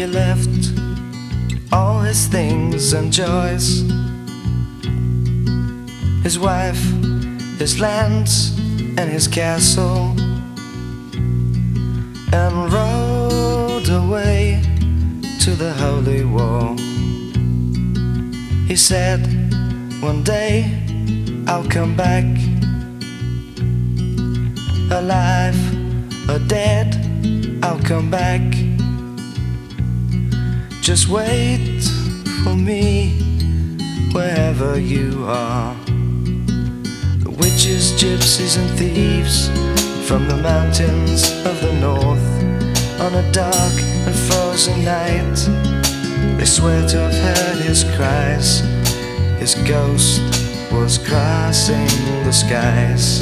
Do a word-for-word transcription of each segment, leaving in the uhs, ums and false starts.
He left all his things and joys, his wife, his lands, and his castle, and rode away to the holy war. He said, one day I'll come back, alive or dead, I'll come back. Just wait for me wherever you are. The witches, gypsies and thieves from the mountains of the north, on a dark and frozen night, they swear to have heard his cries. His ghost was crossing the skies.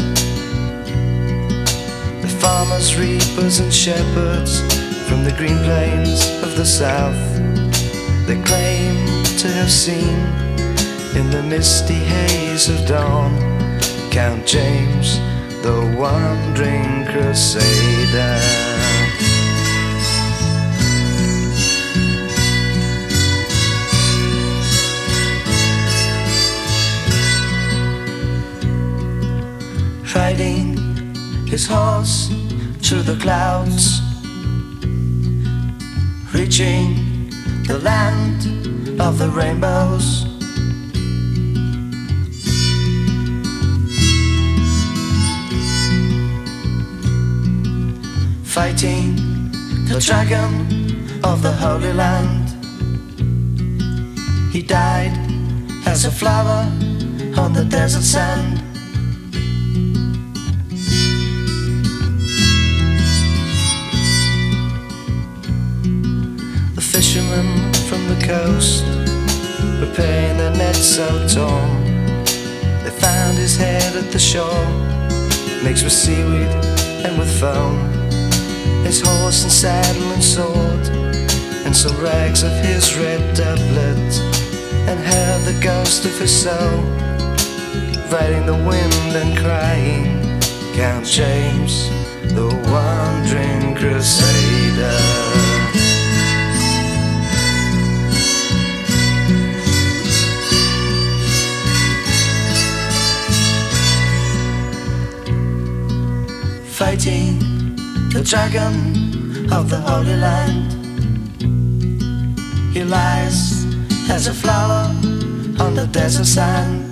The farmers, reapers and shepherds from the green plains of the south, they claim to have seen in the misty haze of dawn Count James, the wandering crusader. Riding his horse through the clouds, reaching the land of the rainbows. Fighting the dragon of the Holy Land. He died as a flower on the desert sand. The fishermen from the coast, preparing their nets so torn, they found his head at the shore, mixed with seaweed and with foam. His horse and saddle and sword, and some rags of his red doublet, and heard the ghost of his soul riding the wind and crying, Count James, the wandering crusader. Fighting the dragon of the Holy Land. He lies as a flower on the desert sand.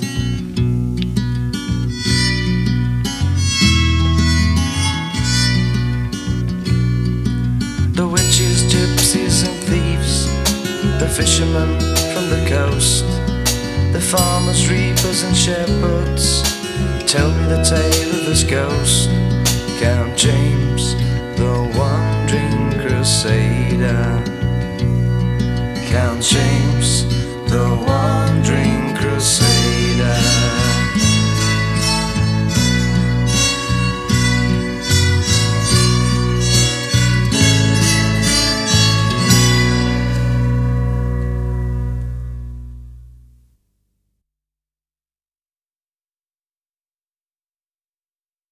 The witches, gypsies and thieves, the fishermen from the coast, the farmers, reapers and shepherds, tell me the tale of this ghost, Count James, the wandering crusader. Count James, the wandering